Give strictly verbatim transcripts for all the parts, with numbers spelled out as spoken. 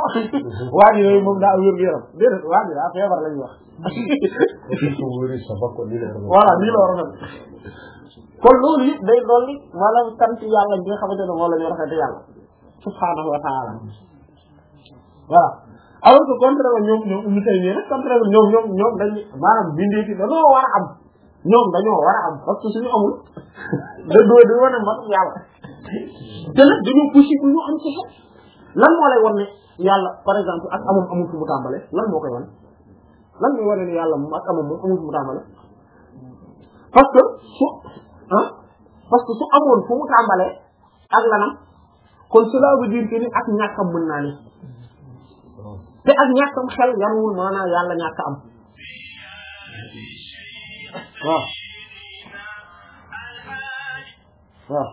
waa ji yooyu moom daa wér gu yaram déedéet waa ji daa feebar lañuy wax voilà lii la war a mel kon loolu yëpp day dolli maanaam sant yàlla bi nga xamante ne moo la ñu rafet yàlla subhaanahu wa ta'ala voilà alors que contraire ñoom ñoom ñu tey nii rek contraire ñoom ñoom ñoom dañu maanaam bindee fi dañoo war a am ñoom dañoo war a am parce que suñu amul da doo di wane mat yàlla te nag dañoo possible ñu am ci xel lan moo lay wan ne yàlla par exemple ak amam amul fu mu tàmbale lan moo koy wan lan mooy wane ne yàlla moom ak amam moom amul fu mu tàmbale parce que su ah parce que su amoon fu mu tàmbalee ak lanam kon cela veut dire que ni ak ñàkkam mën naa ni te ak ñàkkam xel yanuwul maanaam yàlla ñàkk am waaw waaw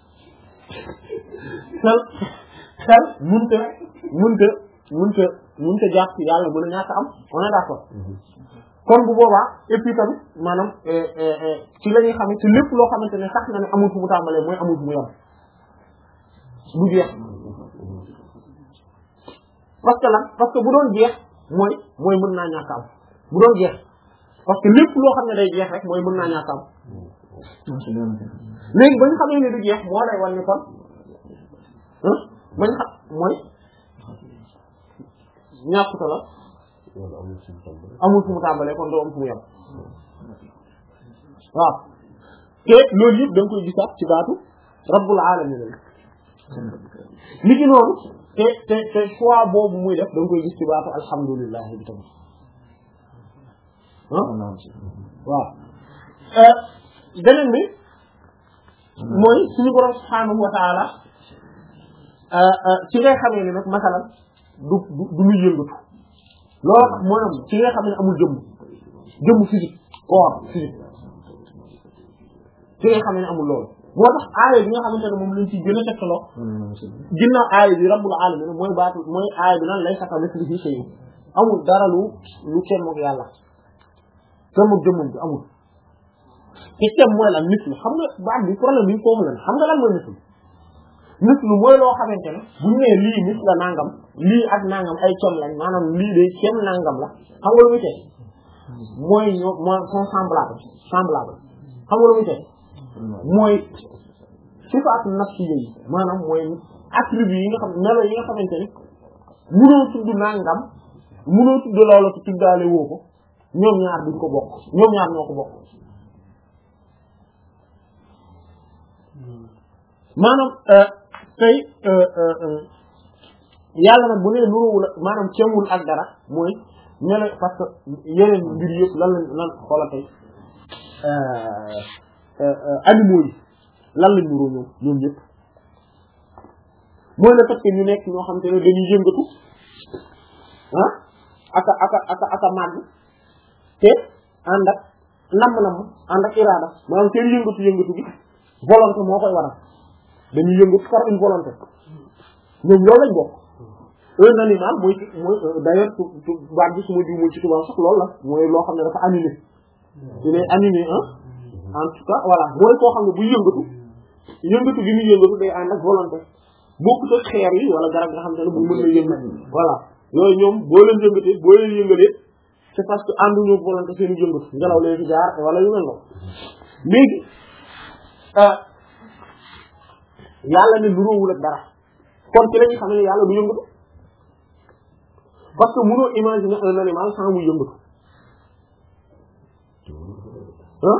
xel xel munte munte munte munte jàpp yàlla mën a ñàkk am on est d'accord kon bu boobaa et puis tamit maanaam ci la ñuy xamee ci lépp loo xamante ne sax na ne amul fu mu tàmbalee mooy amul fu mu yem bu jeex parce que lan parce que bu doon jeex mooy mooy mën naa ñàkk am bu doon jeex parce que lépp loo xam ne day jeex rek mooy mën naa ñàkk am léegi ba ñu xamee ne du jeex moo lay wal ni kon ba ñu xam mooy ñàkkuta la amul fu mu tàmbalee kon doo am fu mu yem waaw te loolu yëpp da nga koy gisaat ci baatu rabbul alamin la li ki noonu te te te choix boobu muy def da nga koy gis ci baatu alhamdulillah bi tamit ah waaw beneen bi mooy suñu borom subhanahu wa ta'ala ci ngay xamee ne nag masalan du du du muy yëngatu loolu tax moo am ci nga xam ne amul jëmm jëmm physique corps physique ci nga xam ne amul loolu moo tax aaya bi nga xamante ne moom lañ ci gën a tegtaloo ginnaaw aaya bi rabbul alamin mooy baatu mooy aaya bi naan laysa kamithlihi shay'un amul dara lu lu kenn moog yàlla kenn moog jëmmam bi amul te kenn mooy lan nit lu xam nga baat bi problème bi foofu la xam nga lan mooy nit lu nit lu mooy loo xamante ne bu ñu nee lii nit la nangam lii ak nangam ay com lañ maanaam lii day kenn nangam la xam nga lu muy teg mooy ñoo mooy sont semblable semblable xam nga lu muy teg mooy sifaatu nafsiyya yi maanaam mooy attribut yi nga xam melo yi nga xamante ne mënoo tudd nangam mënoo tudd loolu te tuddaale woo ko ñoom ñaar duñ ko bokk ñoom ñaar ñoo ko bokk maanaam tey yàlla nag bu nee nuróowul maanaam cemul ak dara mooy melo parce que yeneen mbir yëpp lan lañ lan xoola tey animaux yi lan lañ nuróo ñoom ñoom ñëpp mooy le fait que ñu nekk ñoo xam te ne dañuy yëngatu ah aka aka aka aka màgg te ànd ak namm-namm ànd ak iraada maanaam seen yëngatu yëngatu bi volonté moo koy waral dañuy yëngatu par une volonté ñoom loolu lañ bokk un animal mooy mooy d'ailleurs su su baat bi su ma jiw ci tubaab sax loolu la mooy loo xam ne dafa animé il est animé hein en tout cas voilà mooy koo xam ne buy yëngatu yëngatu gi muy yëngatu day ànd ak volonté bokkut ak xeer yi wala garab nga xam te ne bu mën na yëngatu voilà yooyu ñoom boo leen yëngatee boo leen yëngalee c'est parce que ànduñu volonté seen yëngatu ngelaw leen fi jaar wala yu mel noonu léegi yàlla ne nuróowul ak dara kon ci la ñu xam ne yàlla du yëngatu parce que mënoo imaginer un animal sans muy yëngatu ah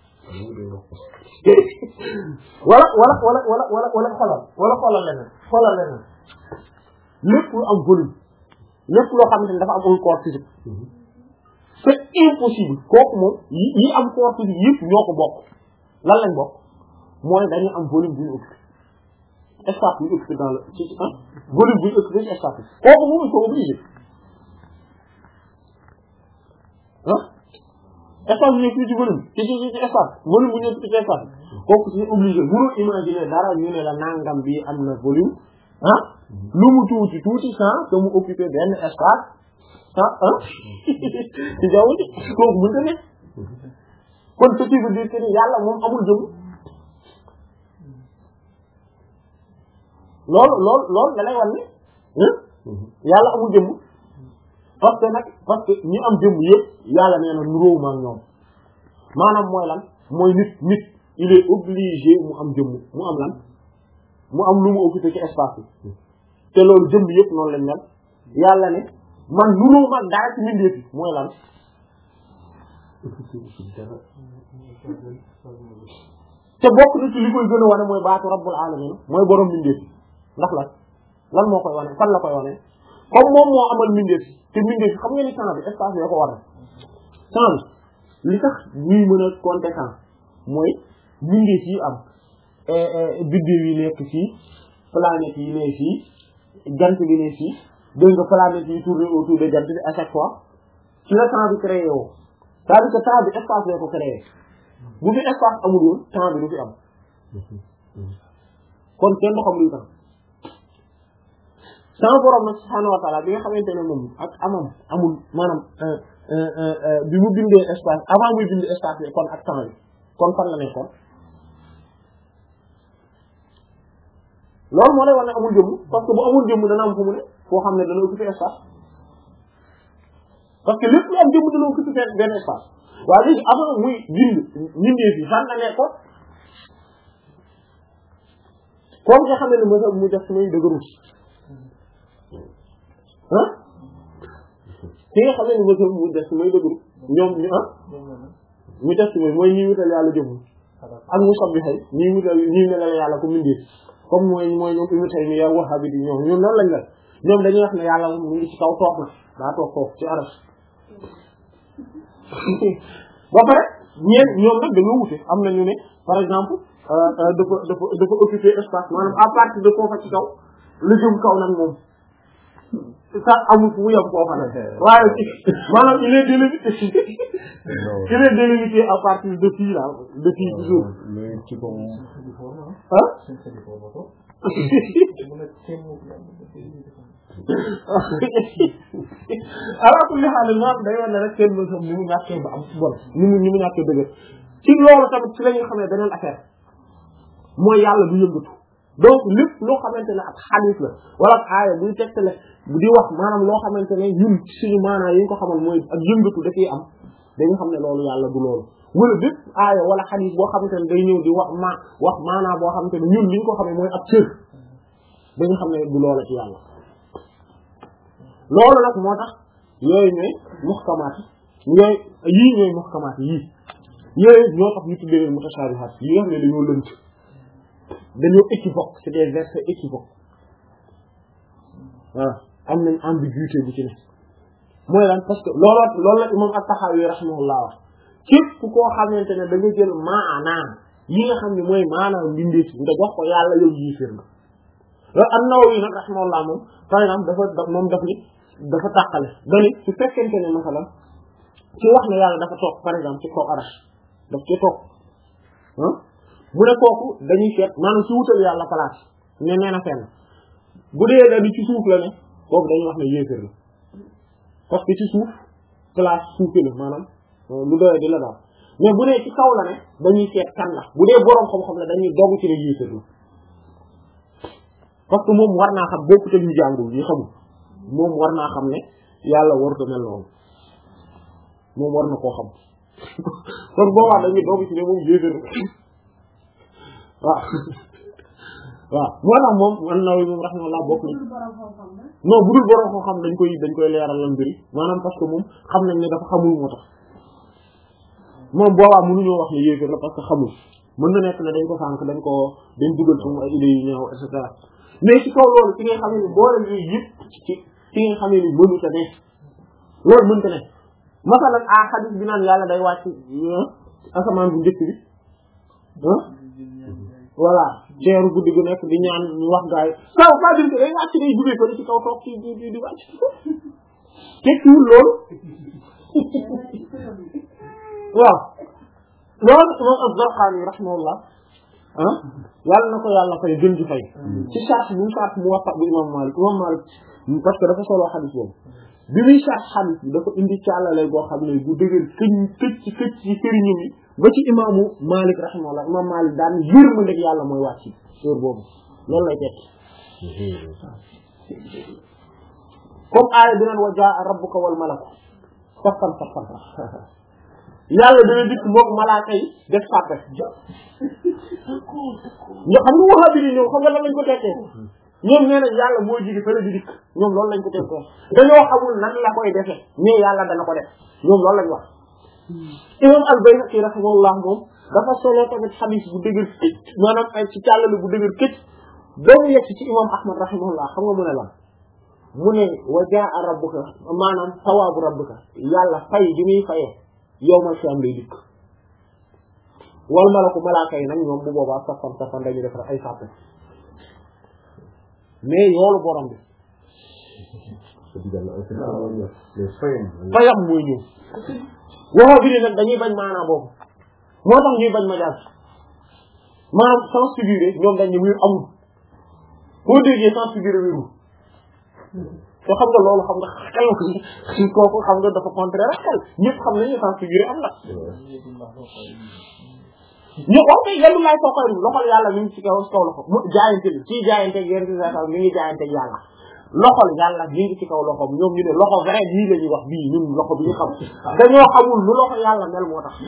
wala wala wala wala wala wala xolal wala xolal leneen xolal leneen lépp lu am volume lépp loo xamante ne dafa am un corps physique c'est impossible kooku moom yi yi am corps physique yëpp ñoo ko bokk lan lañ bokk mooy dañuy am volume bu ñu occupé espace bu ñu occupé dans le ci ah volume bu ñu occupé ci espace bi kooku moom il faut obligé ah espace bu ñu occupé ci volume ci ci ci espace volume bu ñu occupé ci espace kooku c'est obligé mënoo imaginer dara ñu ne la nangam bi am na volume ah lu mu tuuti tuuti sans que mu occupé benn espace ah ah ci jaww ji kooku mënta nekk kon ce qui veut dire que yàlla moom amul jëm loolu loolu loolu da lay wan ni yàlla amul jëmm parce que nag parce que ñi am jëmm yëpp yàlla nee na nuróowu ma ak ñoom maanaam mooy lan mooy nit nit il est obligé mu am jëmm mu am lan mu am lu mu occupé ci espace bi te loolu jëmm yëpp noonu lañ mel yàlla ne man nuróowu ma dara ci mbindeef yi mooy lan te bokk na ci li koy gën a wane mooy baatu rabbul alamin mooy borom mbindeef yi ndax lan lan moo koy wane fan la koy wane comme moom moo amal mbindeef yi te mbindeef yi xam nga ni temps bi espace bi ko war a temps bi li tax ñuy mën a compter temps mooy mbindeef yi am biddew yi nekk fii planètes yi ne fii jant bi ne fii dégg nga planètes yi tourner autour de jant bi à chaque fois ci la temps bi créé woo c'est-à-dire que temps bi espace bi ko créé bu fi espace amul woon temps bi du fi am kon kenn du xam luy tax sama borom nag subhaanahu wa ta'ala bi nga xamante ne moom ak amam amul maanaam bi mu bindee espace avant muy bindee espace bi kon ak temps bi kon fan la nekkoon loolu moo lay wax ne amul jëmm parce que bu amul jëmm dana am fu mu ne foo xam ne dana occuper espace parce que lépp lu am jëmm dana occuper benn espace waaye léegi avant muy bind bindee fi fan la nekkoon comme nga xam ne ne mos mu def samay dëgëru ah ki nga xam ne mos mu def samay dëgëru ñoom ñu ah mu def samay mooy ñi wutal yàlla jëmm ak mu sob bi xëy ñi wutal ñi melal yàlla ko mindee comme mooy mooy ñoom Ibnu Taymiyya Wahhabi yi ñoom ñoom noonu lañ la ñoom dañuy wax ne yàlla mu ngi ci kaw toog na daa toog foofu ci arab ba pare ñeen ñoom nag dañoo wute am na ñu ne par exemple dafa dafa dafa occuper espace maanaam à partir de foofa ci kaw lu jëm kaw nag moom sax amul fu mu yem foofa nag waaye maanaam il est délimité il est délimité à partir de fii là de fii ci suuf ah ala kulli haal moom day wane rek kenn mën ni mu ñàkkee ba am bon ni mu ni mu ñàkkee dëgër ci loolu tamit ci la ñu xamee beneen affaire mooy yàlla du yëngatu donc lépp loo xamante ne ak xadiis la wala ak aaya buy tegtale di wax maanaam loo xamante ne ñun suñu maanaa yi ñu ko xamal mooy ak yëngatu dafay am dañu xam ne loolu yàlla du loolu wala bépp aaya wala xadiis boo xamante ne day ñëw di wax ma wax maanaa boo xamante ne ñun li ñu ko xamee mooy ab cër dañu xam ne du loola ci yàlla loolu nag moo tax yooyu ñooy muhkamaat yooyu yii ñooy muhkamaat yii yooyu ñoo tax ñu tuddee leen mutashaabihaat yi nga xam ne dañoo lënt dañoo équivoque c'est des versets équivoques voilà am nañ ambiguïté bu ci ne mooy lan parce que looloo loolu la imam at-Tahawi rahimahullah wax képp koo xamante ne da nga jël maanaam yi nga xam ne mooy maanaam mbindeef nga jox ko yàlla yow yéeféer nga loolu an-Nawawi nag rahimahullah moom par exemple dafa moom daf ni dafa tàqale dani su fekkente ne masalan ci wax ne yàlla dafa toog par exemple ci kaw arash daf ci toog ah mu ne kooku dañuy seet maanaam ci wutal yàlla place ne nee na fenn bu dee dañu ci suuf la ne kooku dañuy wax ne yéeféer la parce que ci suuf place suufi la maanaam lu doyee di la daal mais bu dee ci kaw la ne dañuy seet kan la bu dee boroom xam-xam la dañuy dogg ci ne yéeféer la parce que moom war naa xam bokkut ak ñu jàngul ñu xamul moom war naa xam ne yàlla warut a mel noonu moom war na koo xam kon boobaa dañuy dogg ci ne moom yéeféer waaw waaw moo tax moom man naw moom rahmatullah bokk na non bu dul borom xam dañ koy dañ koy leeral lan mbiri maanaam parce que moom xam nañ ne dafa xamul moo tax moom boobaa mënuñoo wax ne yéeféer la parce que xamul mën na nekk ne dañ ko sànk dañ ko dañ dugal ci moom ay idées yu ñëw et cetera mais ci kaw loolu ci nga xam ne boole yi yëpp ci ci nga xam ne ni mënu ta ne loolu mënta ne masalan a xadis bi naan yàlla day wàcc asamaan bu njëkk bi ah voilà ceeru guddi gu nekk di ñaan ñu wax gaay saw pas dire que day wàcc day jugee ko ci kaw toog ci di di di wàcc ci ko tekkiwul loolu waaw loolu moom Az-Zarqaani rahimahullah ah yàlla na ko yàlla fay gën di fay ci sharh bu sharh Muwatta bu imam Malik imam Malik parce que dafa solo xadis boobu bi muy sharh xadis bi dafa indi càllale boo xam ne bu dëgër këñ këcc ci këcc ci sëriñu mi ba ci imaamu Malik rahimahullah imam Malik daan yërmande ak yàlla mooy wàcc heure boobu loolu lay tekki comme aaya bi naan wa jaa rabbuka wal malaku saffan saffan yàlla dana dikk mook malaaka yi def sàppe ñoo xam nga waxaa bi ni ñoom xam nga lan lañ ko tekkee ñoom nee nañ yàlla moo jigi fële di dikk ñoom loolu lañ ko tekkee dañoo xamul nan la koy defee mais yàlla dana ko def ñoom loolu lañ wax imam al-Bayhaqi rahimahullah moom dafa solo tamit xadiis bu dëgër këcc maanaam ay ci càllale bu dëgër këcc doomu yegg ci imam Ahmad rahimahullah xam nga mu ne lan mu ne wa jaa rabbuka maanaam sawaabu rabbuka yàlla fay bi muy fayee yowmal xiyaam lay dikk wal malaku malaaka yi nag ñoom bu boobaa safan safan dañu def rek ay sàppe mais yoolu borom bi fayam mooy ñëw waxoo bi ni nag dañuy bañ maanaa boobu moo tax ñuy bañ majaas maanaam sens figuré ñoom dañ ne muy amul boo déggee sens figuré wéru te xam nga loolu xam nga xel si kooku xam nga dafa contraire ak xel ñëpp xam nañu sens figuré am na ñu wax kay yàlla laay soo koy loxol yàlla mi ngi ci kaw kaw loxo mu jaayante bi ci jaayante ak yéen sa mi ngi jaayante yàlla loxol yàlla mi ngi ci kaw loxom ñoom ñu ne loxo vrai bii la ñuy wax bii ñun loxo bi ñu xam dañoo xamul lu loxo yàlla mel moo tax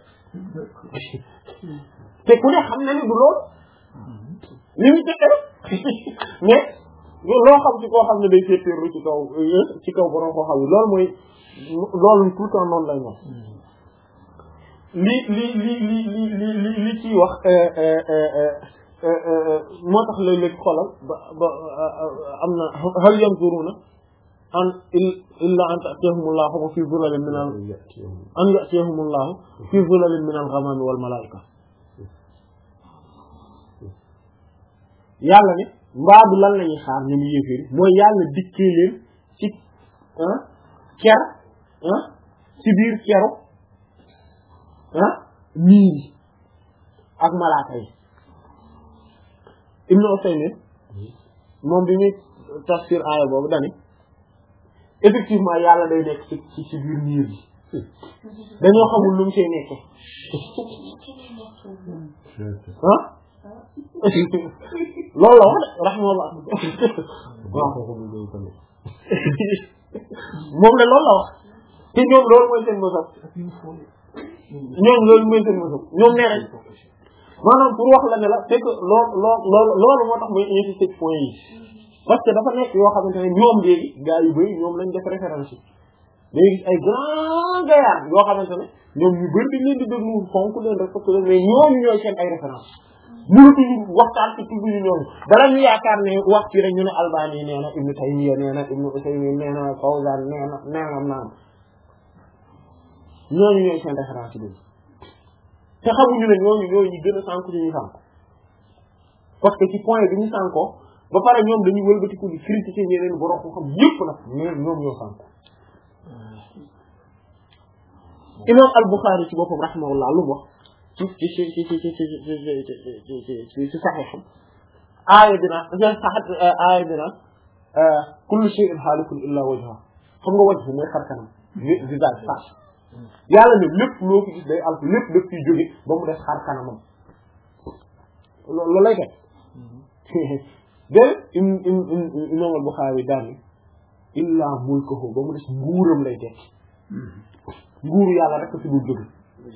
te ku ne xam na ni du loolu li ñu jëkke rek mais loo xam ci koo xam ne day féetéerlu ci kaw ci kaw borom koo xam ne loolu mooy loolu tout le temps noonu lay moom li li li li li li li li ciy wax moo tax léeg-léeg xoolal ba ba am na hal yanzuruna an illa an ta'tiyahumullahu fi zulalin min al an ya'tiyahumullahu fi zulalin min al ghamami wal malaika yàlla ne mbaa du lan lañuy xaar ñu mu yéeféeri mooy yàlla dikkee leen ci ker ci biir keru niir ak malaaka yi Ibn Usaymin moom bi muy tafsir aaya boobu dani effectivement yàlla day nekk ci ci ci biir niir bi dañoo xamul lu mu see nekke ah loolu la wax de rahimahullah waaw moom la loolu la wax te ñoom loolu mooy seen mosam ñoom loolu mooy seen mosam ñoom nee nañ maanaam pour wax la ne la c'est que loolu loolu loolu moo tax mooy insister ci point yi parce que dafa nekk yoo xamante ne ñoom léegi gars yu bëri ñoom lañ def référence yi léegi ay grand gaillard yoo xamante ne ñoom ñu bëri dañ leen di déglu fonk leen respecté leen mais ñooñu ñooy seen ay référence mënatuñu waxtaan ci tudd ñu ñooñu dara ñu yaakaar ne wax ci rek ñu ne Albani nee na Ibn Taymiyya nee na Ibn Usaymin nee na Fawzan nee na nee na naam ñooñu ñooy seen référence yi te xamuñu ne ñooñu ñooñu ñu gën a sànku ñu ñu sànk parce que ci point bi ñu sànkoo ba pare ñoom dañuy wëlbatiku di critiquer ñeneen borom ko xam yëpp nag mais ñoom ñoo sànk imam al-Bukhari ci boppam rahimahullah lu mu wax ci ci ci ci ci ci ci ci ci saxiixam aaya bi naan saxat aaya bi naan kullu shay'in haalikun illa wajha xam nga wajh mooy xar kanam visage face yàlla ne lépp loo fi gis day alk lépp daf fiy jóge ba mu def xar kanamam loolu lay def dé im im im imam al-Bukhari daal illa mulkuhu ba mu des nguuram lay tekk nguuru yàlla rek fi dul jóge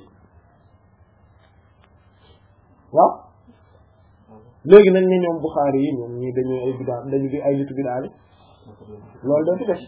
waaw léegi nag ne ñoom Bukhari yi ñoom ñii dañuy ay bidaa dañu di ay nitu bidaa loolu dañ ci def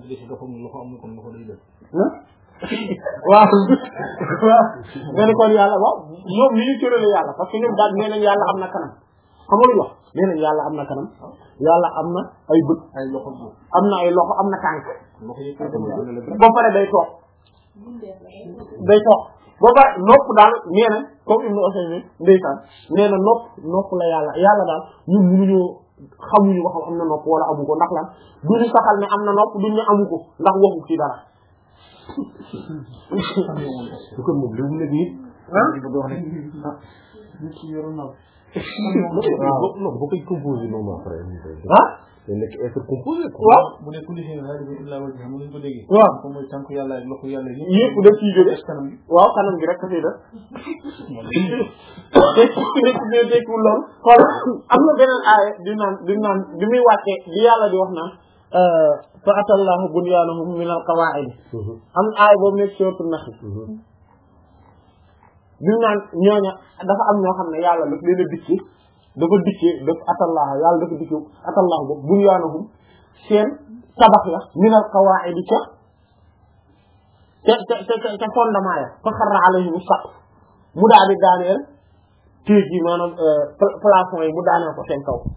waaw waaw nga ne kon yàlla waaw ñoom li ñu tërale yàlla parce que ñoom daal nee nañ yàlla am na kanam xam nga lu wax nee nañ yàlla am na kanam yàlla am na ay bët am na ay loxo am na tànk ba pare day toog day toog ba pare nopp daal nee na comme Ibn Usaymin ndeysaan nee na nopp nopp la yàlla yàlla daal ñun mënuñoo xamuñu ba xam am na nopp wala amu ko ndax lan duñu saxal ne am na nopp duñu ne amu ko ndax waxu ci dara su ko moom léegi nag nit di bëgg wax ne ah nit ci yoro naw non boo koy composé noonu après ah te nekk être composé waaw bu ne kulli shay'in haalikun illaa wajhahu mu ko déggee waaw ko mooy tànk yàlla ak loxo yàlla yëpp daf ciy jóge kanam gi waaw kanam gi rek dafay def te nekk ne dékkul loolu xool am na beneen aaya di naan di naan bi muy wàccee di yàlla di wax naan fa atallahu bunyanahum min al-qawa'id am aay boobu nekk sourate Nahl bi naan ñooña dafa am ñoo xam ne yàlla daf leen a dikki dafa dikkee daf atallahu yàlla dafa dikkee atallahu boobu bunyanahum seen tabax la min al-qawa'id ca ca ca ca ca fondement ya fa xarra alayhim as-saqf mu daal di daaneel téeg yi maanaam plafond yi mu daaneel ko seen kaw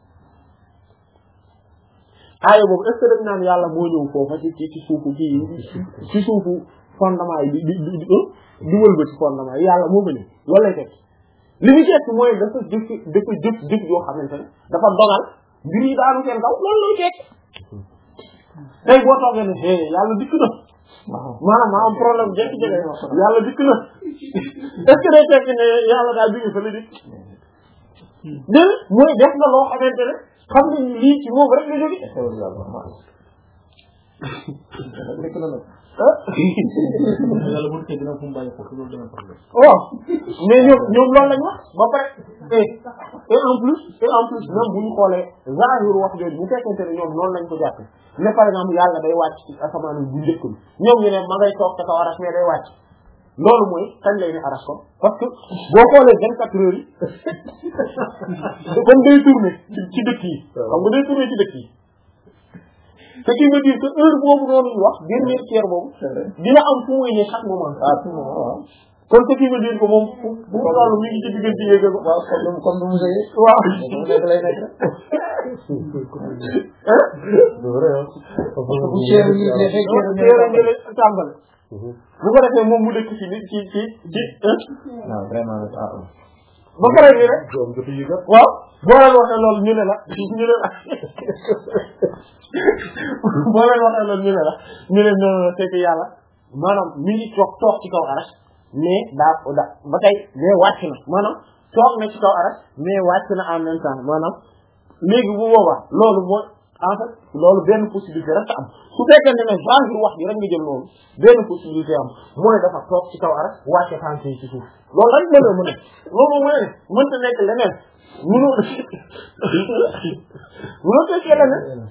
aaya boobu est-ce que dañ naan yàlla moo ñëw foofa ci ci ci suufu kii ci suufu fondement yi di di di di wëlba ci fondement yi yàlla moo ko ñëw loolu lay teg li ñu teg mooy dafa jëf dafa jëf jëf yoo xamante ne dafa dogal mbir yi daanu seen kaw loolu lay teg tey boo toogee ne é yàlla dikk na maanaam maa am problème jékki-jékki yàlla dikk na est-ce que day fekk ne yàlla daal jóge fa la dikk dén mooy def na loo xamante ne xam nga lii ci moom rek la jóge dikk na nag yàlla bu dikk dina fu mu bàyyi ko loolu dina problème waaw mais ñoom ñoom loolu lañ wax ba pare et et en plus et en plus même bu ñu xoolee zahir wax jooju bu fekkente ne ñoom noonu lañ ko jàppe mais par exemple yàlla day wàcc ci asamaan bu njëkk bi ñoom ñu ne ma ngay toog te kaw aras mais day wàcc loolu mooy kañ lay ne aras ko parce que boo xoolee vingt-quatre heures yi comme day tourner ci dëkk yi xam nga day tourner ci dëkk yi ce qui veut dire que heure boobu noonu ñu wax dernière tiers boobu dina am fu muy ne chaque moment ah tout moment kon ce qui veut dire que moom fu bu ko loolu mi ngi ci diggante yéeg ko waaw comme comme mu sey waaw nekk lay nekk hein c'est vrai bu cher yi defee cher yi la tàmbale bu ko defee moom mu dëkk ci ci ci ci non vraiment ah ba pare ni rek waaw boo leen waxee loolu ñu ne la ñu ne la boo leen waxee loolu ñu ne la ñu ne non c'est que yàlla maanaam mi ngi toog toog ci kaw aras mais daa da ba tey mais wàcc na maanaam toog na ci kaw aras mais wàcc na en même temps maanaam léegi bu boobaa loolu mooy en fait loolu benn possibilité rek am su fekkee ne genre wax bi rek nga jël loolu benn possibilité am mooy dafa toog ci kaw aras wàcce tànk yi ci suuf loolu rek mën na mën a loolu moom mooy ne mënta nekk leneen mënoo mënoo fekkee leneen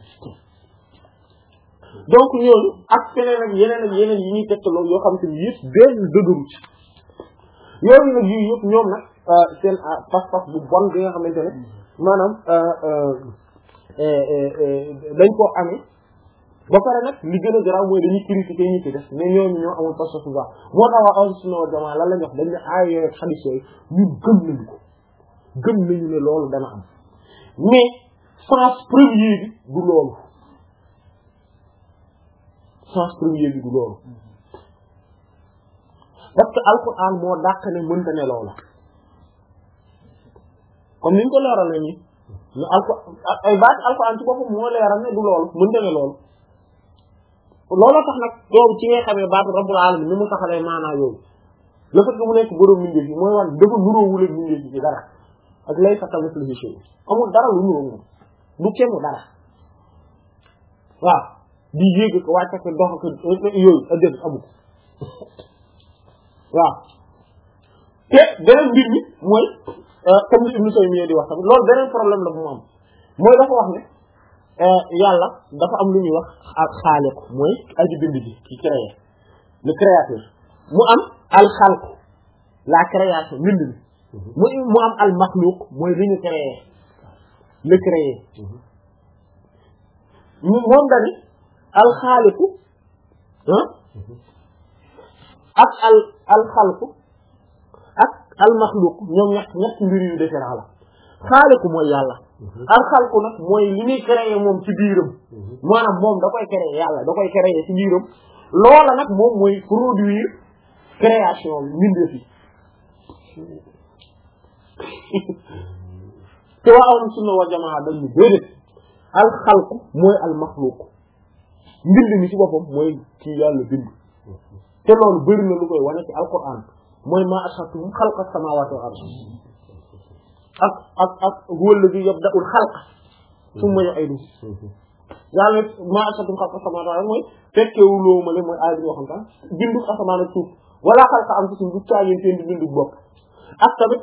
donc ñooñu ak feneen ak yeneen ak yeneen yi ñuy tegtaloo yoo xam te ni yëpp benn dëgëru ci yooyu nag yii yëpp ñoom nag seen pas-pas bu bon bi nga xamante ne maanaam dañ koo amee ba pare nag li gën a garaaw mooy dañuy critiquer ñi ci def mais ñooñu ñoo amul pas-pas bu baax moo tax waa ahlu sunna wal jamaa lan lañ wax dañ ne aaya yooyu xadiis yooyu ñun gëm nañu ko gëm nañu ne loolu dana am mais sens premier bi du loolu sens premier bi du loolu parce que alquran moo dàq ne mënta ne loolu comme ni ñu ko leeral la ni ne alquran ay baat alquran ci boppam moo leeral ne du loolu mënta ne loolu looloo tax nag yow ci ngay xamee baatu rabbul alamin ni mu taxalee maanaa yooyu le fait que mu nekk borom mbindeef yi mooy wan dafa nuróowul ak mbindeef yi ci dara ak laysa kamithlihi shay'un amul dara lu nuróo moom du kenn dara waaw di yéeg ko wàcc ko dox ko yooyu ak dëgg amu ko waaw te beneen mbir mi mooy comme li Ibn Taymiyya di wax tamit loolu beneen problème la bu mu am mooy dafa wax ne yàlla dafa am lu ñuy wax ak xaaliq mooy aji bind bi ki créé le créateur mu am al xalq la création bind bi mu mu am al maxluq mooy li ñu créé le créé moom dani al xaaliqu ak al al xalqu ak al maxluq ñoom ñett ñett mbir yu différent la xaaliqu mooy yàlla al xalqu nag mooy li ñuy créer moom ci biiram maanaam moom da koy créer yàlla da koy créer ci biiram loola nag moom mooy produire création bi mbindeef yi te waa ahlu sunna wal jamaa dañ ñu déedéet al xalqu mooy al maxluq mbind mi ci boppam mooy ci yàlla bind te loolu bëri na lu koy wane ci alquran mooy ma ashhadtuhum xalqa samawati wal ard ak ak ak huwa alladhi yabda'u al-khalqa thumma yu'iduhu yàlla ma ashhadtuhum xalqa samawati wal ard mooy fekkewuloo ma le mooy aay bi waxam tam bindu asamaan ak suuf wala xalqa am ci bu caageen seen di bindu bopp ak tamit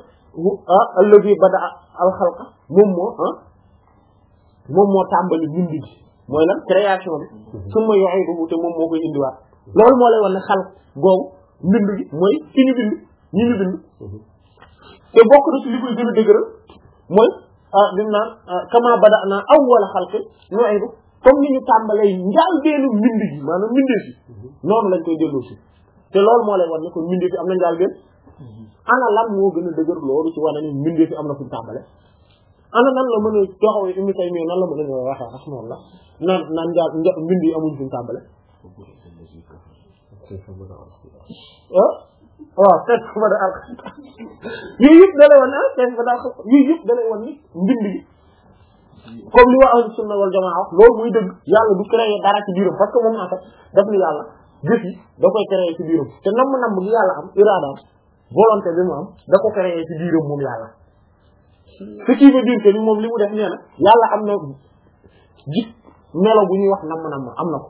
alladhi bada'a al-khalqa moom moo ah moom moo tàmbali bind bi mooy lan création bi summa yu'iduhu te moom moo koy indiwaat loolu moo lay wan ne xal googu mbind gi mooy ki ñu bind ñi ñu bind te bokk na ci li koy gën a dëgëral mooy ah lim naan kama bada'na awwala xalqin nu'idu comme ni ñu tàmbalee njaal beenu mbind gi maanaam mbindee fi noonu lañ koy delloo si te loolu moo lay wan ne kon mbindee fi am na njaal been ana lan moo gën a dëgër loolu ci wane ni mbindee fi am na fu ñu tàmbale ana nan la mën a taxawee Ibn Taymiyya nan la mën a waxee rahmaullah naan naan njaal mbind yi amuñ fu ñu tàmbale ah waaw fekk fa da alx yooyu yëpp da lay wan ah fekk fa da alx yooyu yëpp da lay wan ni mbind gi comme li waa ahlu sunna wal jamaa wax loolu muy dëgg yàlla du créer dara ci biiram parce que moom en fait daf ni yàlla jëf yi da koy créer ci biiram te namm-namm gi yàlla am iraadaam volonté bi mu am da ko créer ci biiram moom yàlla ce qui veut dire que ni moom li mu def nee na yàlla am na ji melo bu ñuy wax namm-namm am na ko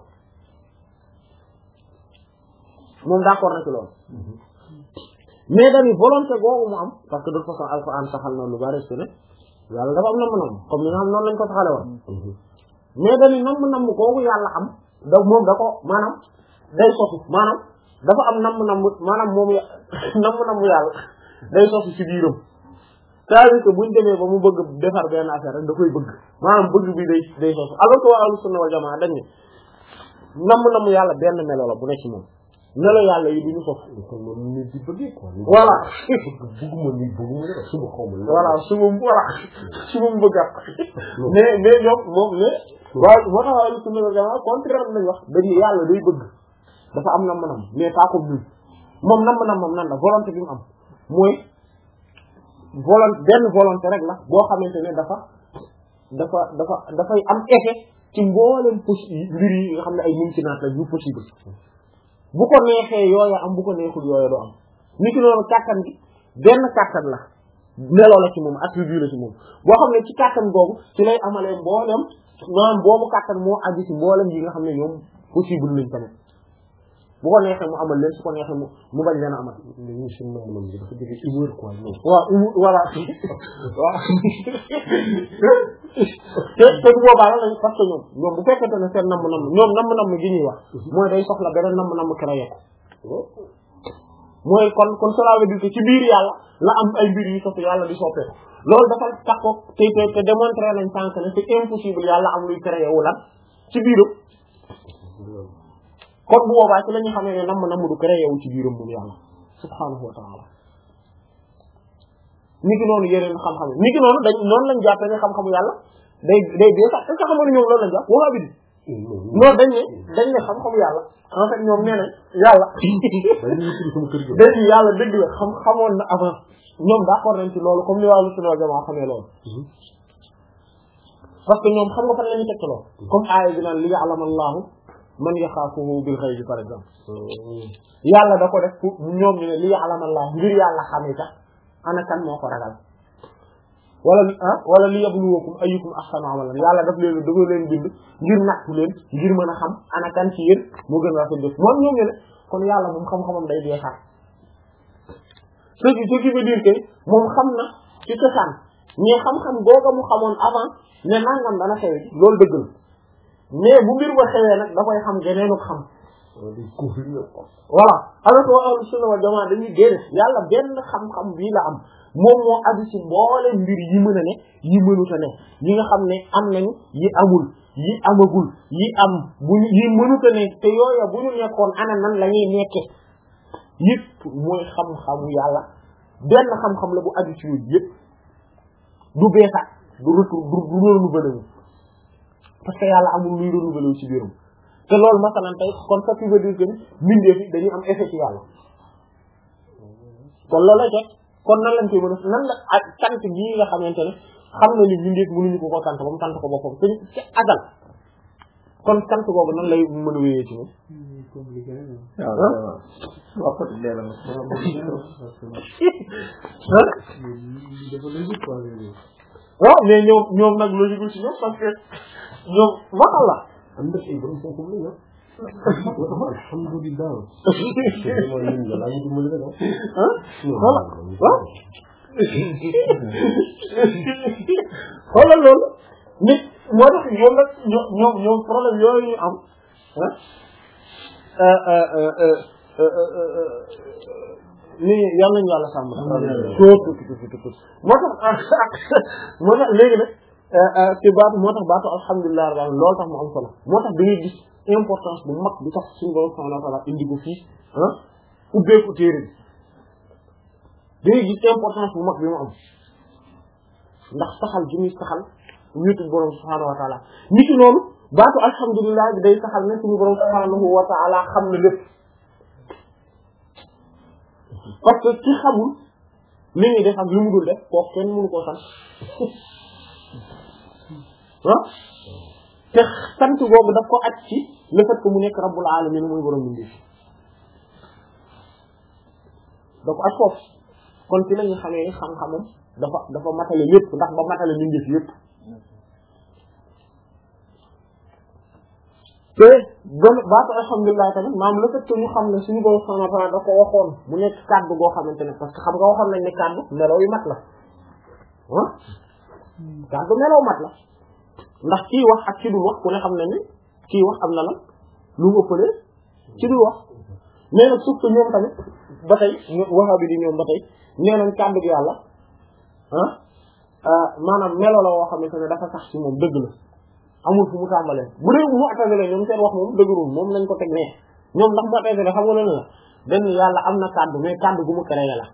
moom d'accord na ci loolu mais dañuy volonté googu mu am parce que de toute façon alxuraan saxal na lu bari su ne yàlla dafa am namm-namm comme ni nga xam noonu lañ ko saxale woon mais dañuy namm-namm googu yàlla am da moom da ko maanaam day sosu maanaam dafa am namm-namm maanaam moom namm-namm yàlla day sosu ci biiram c'est-à-dire que buñ demee ba mu bëgg defar benn affaire rek da koy bëgg maanaam bëgg bi day day sosu alors que waa ahlu sunna wal jamaa dañ ne namm-namm yàlla benn melo la bu nekk ci moom melo yàlla yi duñu sof voilà bëgguma ni bëgguma dara suba xaw ma voilà suba voilà suba mu bëggat mais mais ñoom moom mais waaw moo tax ahlu sunna wal jamaa contraire lañ wax dañu yàlla day bëgg dafa am namm-namm mais pas comme ñun moom namm-namm moom nan la volonté bi mu am mooy volonté benn volonté rek la boo xamante ne dafa dafa dafa dafay am effet ci mboolem possible mbir yi nga xam ne ay mumkinaat la yu possible bu ko neexee yooya am bu ko neexul yooya du am ni ki noonu kàttan gi benn kàttan la meloo la ci moom attribut la ci moom boo xam ne ci kàttan googu ci lay amalee mboolem maanaam boobu kàttan moo aju ci mboolem yi nga xam ne ñoom possible nañ tamit bu ko neexee mu amal leen su ko neexee mu mu bañ leen a amal. ñu suñu namm-namm gi dafa jóge humeur quoi. waaw humeur voilà waaw te te bu boobaa la lañ parce que ñoom ñoom bu fekkente ne seen namm-namm ñoom namm-namm gi ñuy wax mooy day soxla beneen namm-namm créé ko mooy kon kon cela veut dire que ci biir yàlla la am ay mbir yu sopp yàlla di soppeeku loolu dafa taxaw te te te démontrer nañ sànq ne c'est impossible yàlla am luy créé wu lan ci biiram. kon bu boobaa ci la ñu xamee ne namm namm du créé wu ci biiram moom yàlla subhaanahu wa ta'ala ni ki noonu yeneen xam-xam ni ki noonu dañ noonu lañ jàppee ne xam-xamu yàlla day day dee sax est-ce que xam nga ñoom loolu lañ jàpp waxaa bi di noonu dañ ne dañ ne xam-xamu yàlla en fait ñoom nee nañ yàlla dañ yàlla dëgg la xam xamoon na avant ñoom d'accord nañ ci loolu comme li wàllu sunna jamaa xamee loolu parce que ñoom xam nga fan la ñu teg ci loolu comme aaya bi naan li ya'lama Allahu man yaxaafuhu bil ghaybi par exemple yàlla da ko def pour ñoom ñu ne li ya'lama Allah ngir yàlla xamee sax ana kan moo ko ragal wala ah wala li yabluwakum ayyukum ahsanu amalan yàlla daf leen dafa leen bind ngir nattu leen ngir mën a xam ana kan ci yéen moo gën rafet def moom ñoom ñu ne kon yàlla moom xam-xamam day dee xaar ce qui ce qui veut dire que moom xam na ci cosaan mais xam-xam googa mu xamoon avant ne nangam dana xew loolu dëgg la mais bu mbir ba xewee nag da koy xam geneenu xam voilà alors que waa ahlu sunna wal jamaa dañuy déedéet yàlla benn xam-xam bii la am moom moo aju ci mboole mbir yi mën a ne yi mënut a ne yi nga xam ne am nañu yi amul yi amagul yi am bu ñu yi mënut a ne te yooya bu ñu nekkoon ana nan la ñuy nekke yëpp mooy xam-xamu yàlla benn xam-xam la bu aju ci yooyu yëpp du beesaat du retour du du renouvelé wu parce que yàlla amul luy renouvelé wu ci biiram te loolu masalan tey kon ça veut dire que mbindeef yi dañuy am effet ci yàlla kon loolu la teg kon nan lañ koy mën a nan la ak sant gii nga xamante ne xam na ni mbindeef mënuñu ko ko sant ba mu sant ko boppam te ci agal kon sant boobu nan lay mën a wéyee ci moom. waaw mais ñoom ñoom nag logique ci ñoom parce que ñoom waxal la. am na ay borom foofu la ñu alhamdulillah xoolal loolu nit moo tax ñoom nag ñoom ñoom problème yooyu ñu am ni yal nañu yàlla sàmm soo tuuti tuuti tuuti moo tax moo tax léegi nag ci baatu moo tax baatu alhamdulilah rabbil alamin loolu tax mu am solo moo tax da ngay gis importance bu mag bi tax suñu borom subhanahu wa ta'ala indi ko fii ah ubbeeku téere bi da ngay gis importance bu mag bi mu am ndax saxal ji muy saxal wéetu borom subhanahu wa ta'ala niki noonu baatu alhamdulilah bi day saxal ne suñu borom subhanahu wa ta'ala xam na lépp parce que ci xamul li ñuy def ak li mu dul def kooku kenn mënu koo sant ah te sant boobu daf ko aj ci le fait que mu nekk rabbul alamin muy borom bindee da ko aj foofu kon ci la ñu xamee xam-xamam dafa dafa matale lépp ndax ba matale bindee yépp te bon baatu alhamdulilah tamit maam le fait que ñu xam ne suñu borom subhanahu wa ta'ala da ko waxoon mu nekk kàddu goo xamante ne parce que xam nga waxoon nañ ne kàddu meloo yu mat la ah kàddu meloo mat la ndax kii wax ak ki dul wax ku ne xam ne ni kii wax am na la lu mu ëppalee ci dul wax nee nag suuf que ñoom tamit ba tey wahabi di ñoom ba tey nee nañ kàddu gi yàlla ah maanaam melo la woo xamante ne dafa sax ci moom dëgg la amul fu mu tàmbalee bu dee mu attasele ñoom seen wax moom dëgërul moom lañ ko teg ne ñoom ndax mu attasele xam nga leen la dañ yàlla am na kàddu mais kàddu gu mu créé la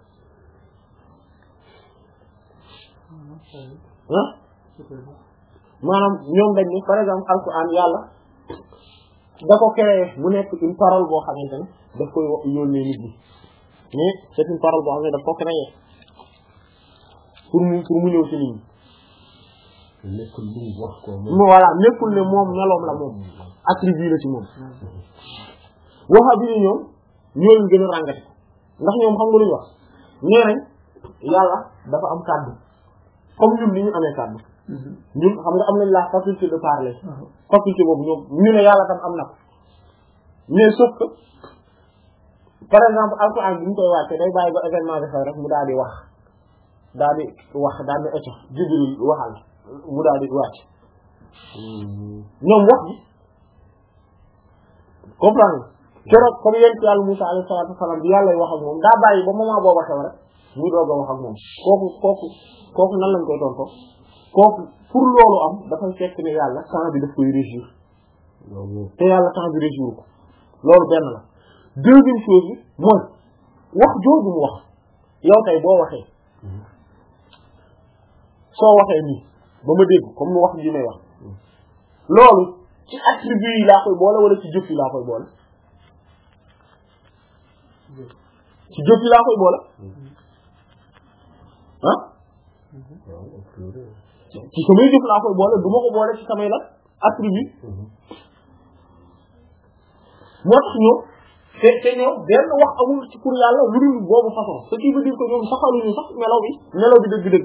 ah maanaam ñoom dañ ni par exemple alquran yàlla da ko créé mu nekk une parole boo xamante ne daf koy yónnee nit ñi mais c'est une parole boo xam ne daf ko créé pour mu pour mu ñëw ci nit ñi nekkul lu mu wax ko mo voilà nekkul ne moom meloom la moom attribut la ci moom waxa bi ñoom ñoo leen gën a ràngati ndax ñoom xam nga lu ñu wax nee nañ yàlla dafa am kàddu comme ñun ni ñu amee kàddu ñun xam nga am nañ la faculté de parler faculté boobu ñoom ñu ne yàlla tam am na ko mais sauf que par exemple alquran bi ñu koy wàcce day bàyyi ba événement bi xew rek mu daal di wax daal di wax daal di éco Jibril waxal mu daal di wàcc ñoom wax bi comprendre keroog comme yent yàlla Musaa alayhi salaatu wasalaam bi yàlla wax ak moom daa bàyyi ba moment booba xew rek muy doog a wax ak moom kooku kooku kooku nan lañ koy tonto kooku pour loolu am dafay fekk ne yàlla temps bi daf koy régir te yàlla temps bi régir ko loolu benn la deuxième chose bi mooy wax jooju mu wax yow tey boo waxee soo waxee nii ba ma dégg comme mu wax ji may wax loolu ci attribut yi laa koy boole wala ci jëf yi laa koy boole ci jëf yi laa koy boole ah ci samay jëf laa koy boole du ma ko boole ci samay la attribut moo tax ñoom te te ñoom benn wax amul ci pour yàlla lu dul boobu façon ce qui veut dire que ñoom saxaluñu sax melaw bi melaw bi dëgg-dëgg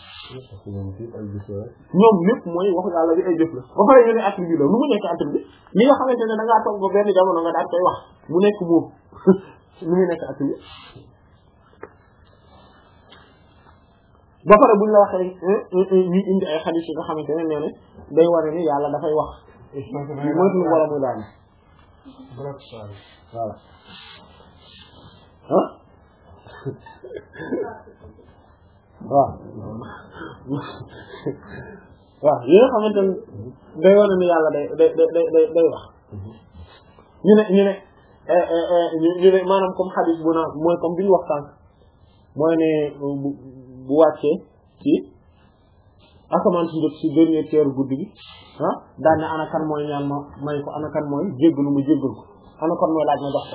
ñoom lépp mooy waxu yàlla bi ay jëf la ba pare ñu ne attribut la lu mu nekk attribut li nga xamante ne da ngaa toog ba benn jamono nga daal koy wax mu nekk boobu lu muy nekk attribut ba pare buñ la waxee ñu indi ay xadiis yi nga xamante ne nee na day ware ni yàlla dafay wax mooy suñu borom mu daal voilà ah waaw waaw yi nga xamante ne day wane ni yàlla day day day day day wax ñu ne ñu ne ñu ne maanaam comme xadis bu naa mooy comme bi ñu wax sànq mooy ne bu bu wàccee ci asamaan si njëkk si dernier tiers guddi gi ah daan ne ana kan mooy ñaan ma may ko ana kan mooy jéggalu ma jéggal ko ana kan mooy laaj ma dox ko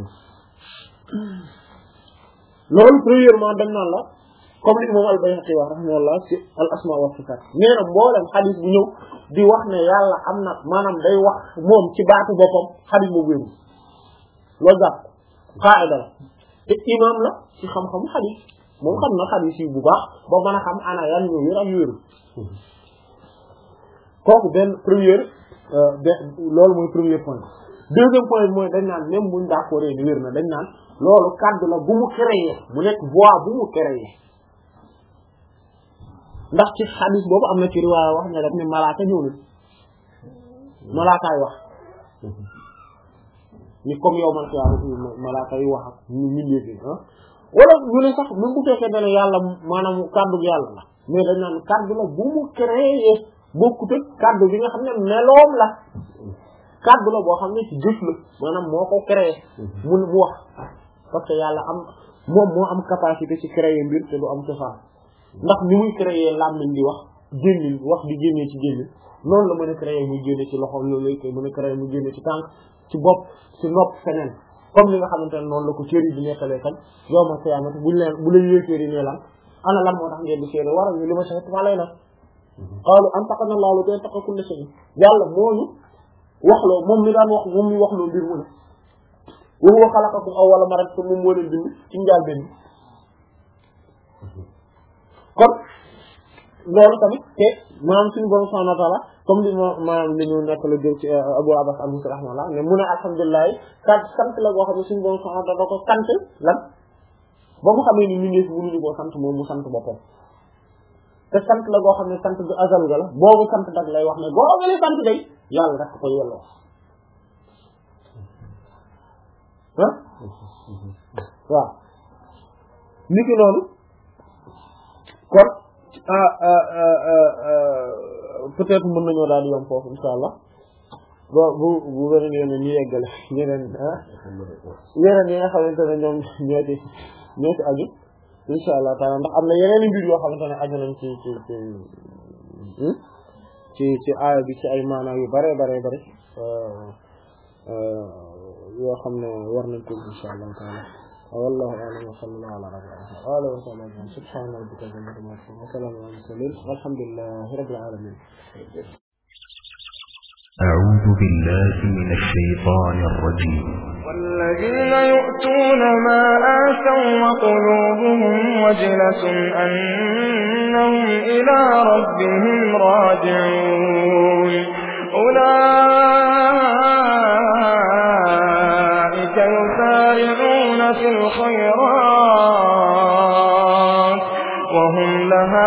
loolu premièrement dañ naan la comme li moom al-Bayhaqi wax rahimahullah ci al asma wa sifat nee na mboolem xadis bu ñëw di wax ne yàlla am na maanaam day wax moom ci baatu boppam xadis boobu wéru loolu jàpp qaida la te imam la ci xam-xamu xadis moom xam na xadis yi bu baax ba mën a xam ana yan ñoo wér ak wéru kooku benn première loolu mooy premier point deuxième point bi mooy dañ naan même buñ d'accord ni wér na dañ naan loolu kaddu la bu mu créé mu nekk voix bu mu créé ndax ci xadis boobu am na ci riwaaya wax ne daf ne malaaka ñëw na malaakaay wax ni comme yow man xiyaama malaaka yi wax ak ñu mbindeefi ah wala ñu ne sax même bu fekkee ne yàlla maanaam kàddu gi yàlla la mais dañ naan kàddu la bu mu créé bokkut ak kàddu bi nga xam ne meloom la kàddu la boo xam ne ci jëf la maanaam moo ko créé mu mu wax parce que yàlla am moom moo am capacité ci créer mbir te du am cosaan ndax ni muy créer làmmiñ di wax génn wax di génnee ci génn noonu la mën a créer muy génne ci loxo loolu lay koy mën a créer muy génne ci tànk ci bopp ci nopp feneen comme li nga xamante ne noonu la ko cër yi di nettalee kan yow ma xiyaamati buñ leen bu leen yéeféer yi ne lan ana lan moo tax ngeen di seede waral ñu li ma saxit maa lay na qaalu antaqana Allahu alladhi antaqa kulla shay yàlla moo ñu waxloo moom mi daan wax moom mi waxloo mbir mu ne wa huwa xalaqakum awwala marratin moom moo leen bind ci njaal benn kon loolu tamit te maanaam suñu borom subhanahu wa ta'ala comme li ma maanaam li ñu nekk la jël ci Abu Abbas al-Misri rahimahullah ne mu ne alhamdulilah kat sant la boo xam ne suñu borom subhanahu wa ta'ala da ko sant lan ba mu xamee ni ñu ngi mënuñu koo sant moom mu sant boppam te sant la boo xam ne sant bu azal ga la boobu sant dag lay wax ne boo gëlee sant day yàlla rek ko yelloo ah waaw niki noonu kon peut-être mën nañoo daal di yom foofu insha allah bo bu bu beneen yoon ñu yeggale yeneen ah yeneen yi nga xamante ne ñoom ñoo ci ñoo ci aju insha allah taala ndax am na yeneen mbir yoo xamante ne aju nañ ci ci ci ci ci aaya bi ci ay maanaam yu bare bare bare yoo xam ne war nañ ko insha allah taala wallahu a'lam wa sallallahu ala alihi wa sahbihi subhana rabbika rabbil izzati wa salamun ala al-mursalin walhamdulillahi rabbil alamin أعوذ بالله من الشيطان الرجيم والذين يؤتون ما آتوا وقلوبهم وجلة أنهم إلى ربهم راجعون أولئك يسارعون في الخيرات وهم لها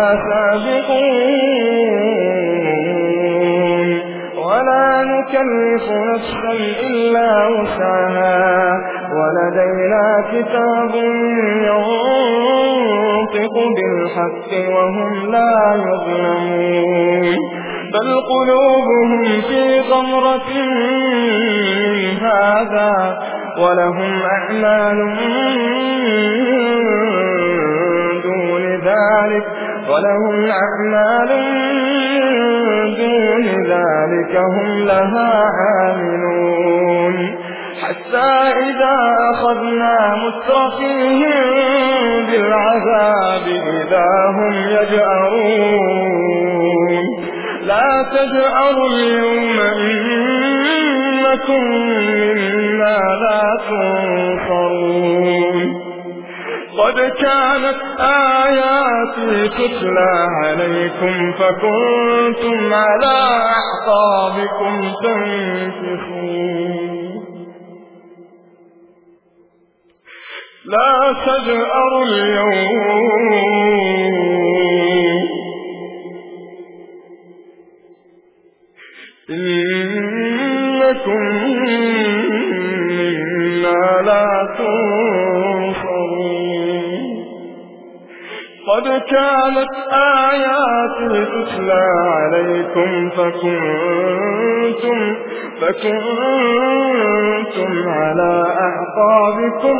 سابقون ولا نكلف نفسا إلا وسعها ولدينا كتاب ينطق بالحق وهم لا يظلمون بل قلوبهم في غمرة من هذا ولهم أعمال دون ذلك ولهم أعمال دون ذلك هم لها عاملون حتى إذا أخذنا مترفيهم بالعذاب إذا هم يجأرون لا تجأروا اليوم إنكم منا لا تنصرون قد كانت آياتي تتلى عليكم فكنتم على أعقابكم تنكصون لا تجأروا اليوم إنكم منا لا تنصرون قد كانت آياتي تتلى عليكم فكنتم فكنتم على أعقابكم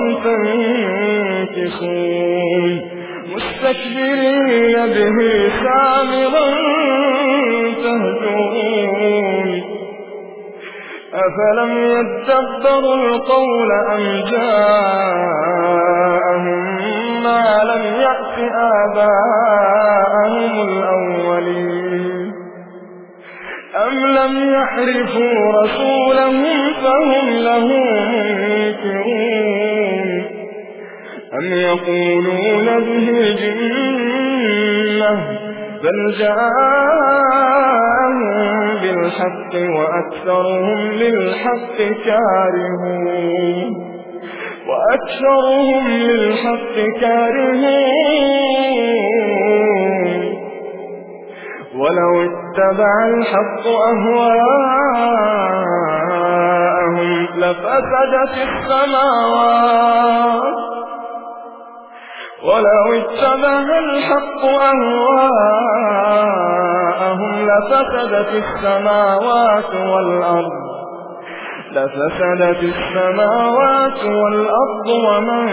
تنكصون مستكبرين به سامرا تهجرون أفلم يدبروا القول أم جاءهم ما لم يأت آباءهم الأولين أم لم يحرفوا رسولهم فهم له منكرون أم يقولون به جنة بل جاءهم بالحق وأكثرهم للحق كارهون وأكثرهم للحق كارهون ولو اتبع الحق أهواءهم لفسدت السماوات ولو اتبع الحق أهواءهم لفسدت السماوات والأرض لفسدت السماوات والأرض ومن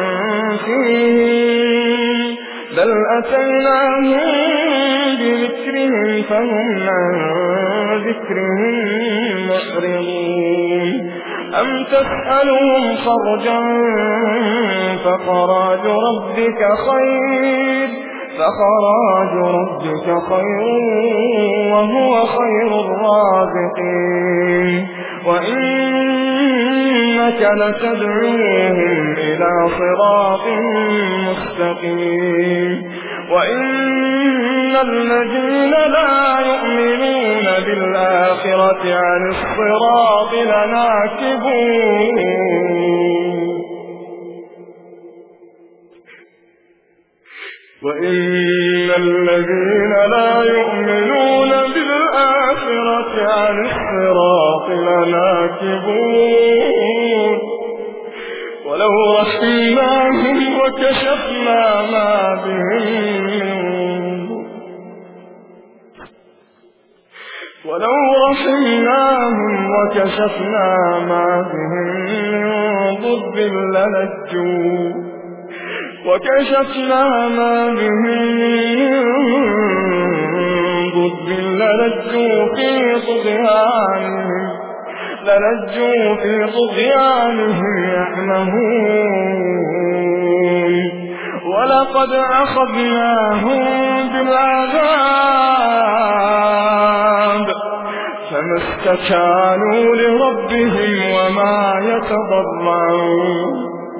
فيهن بل أتيناهم بذكرهم فهم عن ذكرهم معرضون أم تسألهم خرجا فخراج ربك خير فخراج ربك خير وهو خير الرازقين وإنك لتدعوهم إلى صراط مستقيم وإن الذين لا يؤمنون بالآخرة عن الصراط لناكبون وإن الذين لا يؤمنون بالآخرة عن الصراط لناكبون ولو رحمناهم وكشفنا ما بهم ولو رحمناهم وكشفنا ما بهم من ضر للجوا وكشفنا ما بهم من ضر للجوا في طغيانهم للجوا في طغيانهم يعمهون ولقد أخذناهم بالعذاب فما استكانوا لربهم وما يتضرعون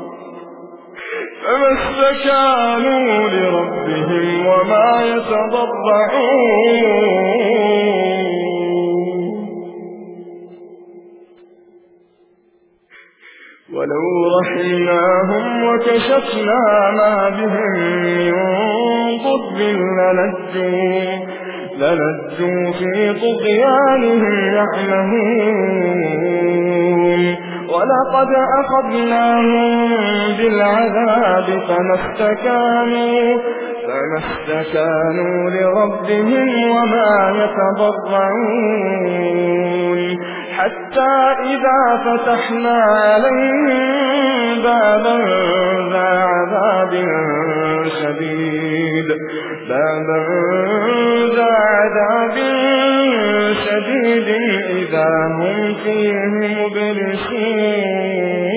فما استكانوا لربهم وما يتضرعون ولو رحمناهم وكشفنا ما بهم من ضر للجوا للجوا في طغيانهم يعمهون ولقد أخذناهم بالعذاب فما استكانوا فما استكانوا لربهم وما يتضرعون حتى إذا فتحنا عليهم بابا ذا عذاب شديد بابا ذا عذاب شديد إذا هم فيه مبلسون